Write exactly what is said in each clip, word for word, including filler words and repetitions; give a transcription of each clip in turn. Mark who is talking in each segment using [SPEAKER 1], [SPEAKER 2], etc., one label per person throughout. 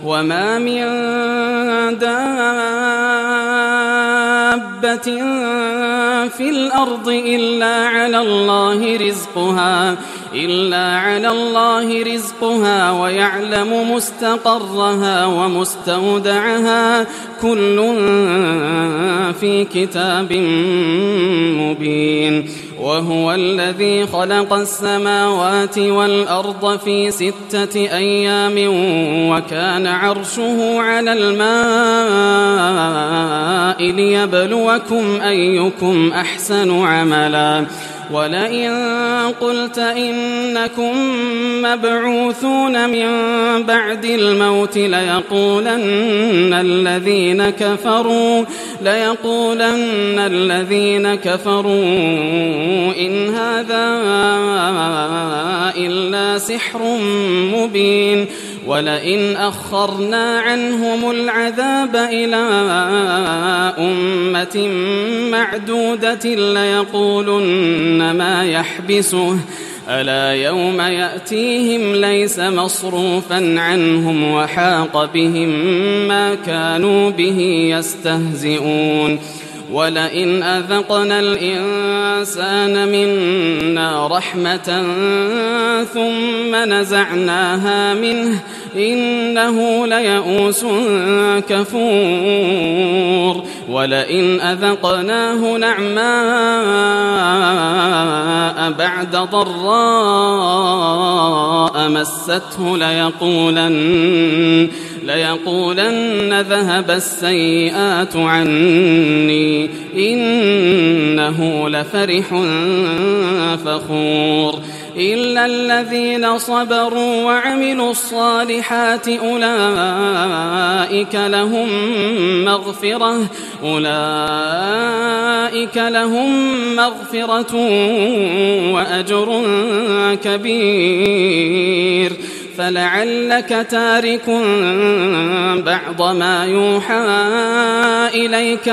[SPEAKER 1] وما من دابة في الأرض إلا على الله رزقها إلا على الله رزقها ويعلم مستقرها ومستودعها كل في كتاب مبين. وهو الذي خلق السماوات والأرض في ستة أيام وكان عرشه على الماء ليبلوكم أيكم أحسن عملا. ولئن قلت إنكم مبعوثون من بعد الموت ليقولن الذين كفروا ليقولن الذين كفروا إن هذا إلا سحر مبين. ولئن أخرنا عنهم العذاب إلى أمة معدودة ليقولن ما يحبسه ألا يوم يأتيهم ليس مصروفا عنهم وحاق بهم ما كانوا به يستهزئون. ولئن أذقنا الإنسان منا رحمة ثم نزعناها منه إنه ليئوس كفور. ولئن أذقناه نعماء بعد ضراء مسته ليقولن ليقولن ذهب السيئات عني إنه لفرح فخور. إلا الذين صبروا وعملوا الصالحات أولئك لهم مغفرة أولئك لهم مغفرة وأجر كبير. فلعلك تارك بعض ما يوحى إليك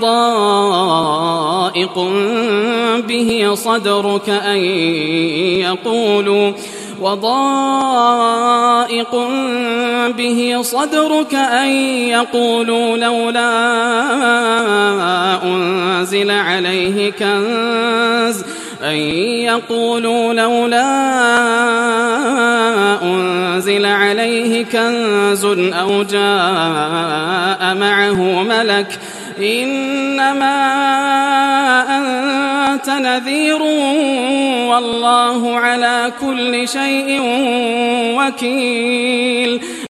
[SPEAKER 1] وضائق به صدرك أن يقولوا وضائق به صدرك أن يقولوا لولا أنزل عليه كنز أن يقولوا لولا أنزل عليه كنز أو جاء معه ملك إنما أنت نذير والله على كل شيء وكيل.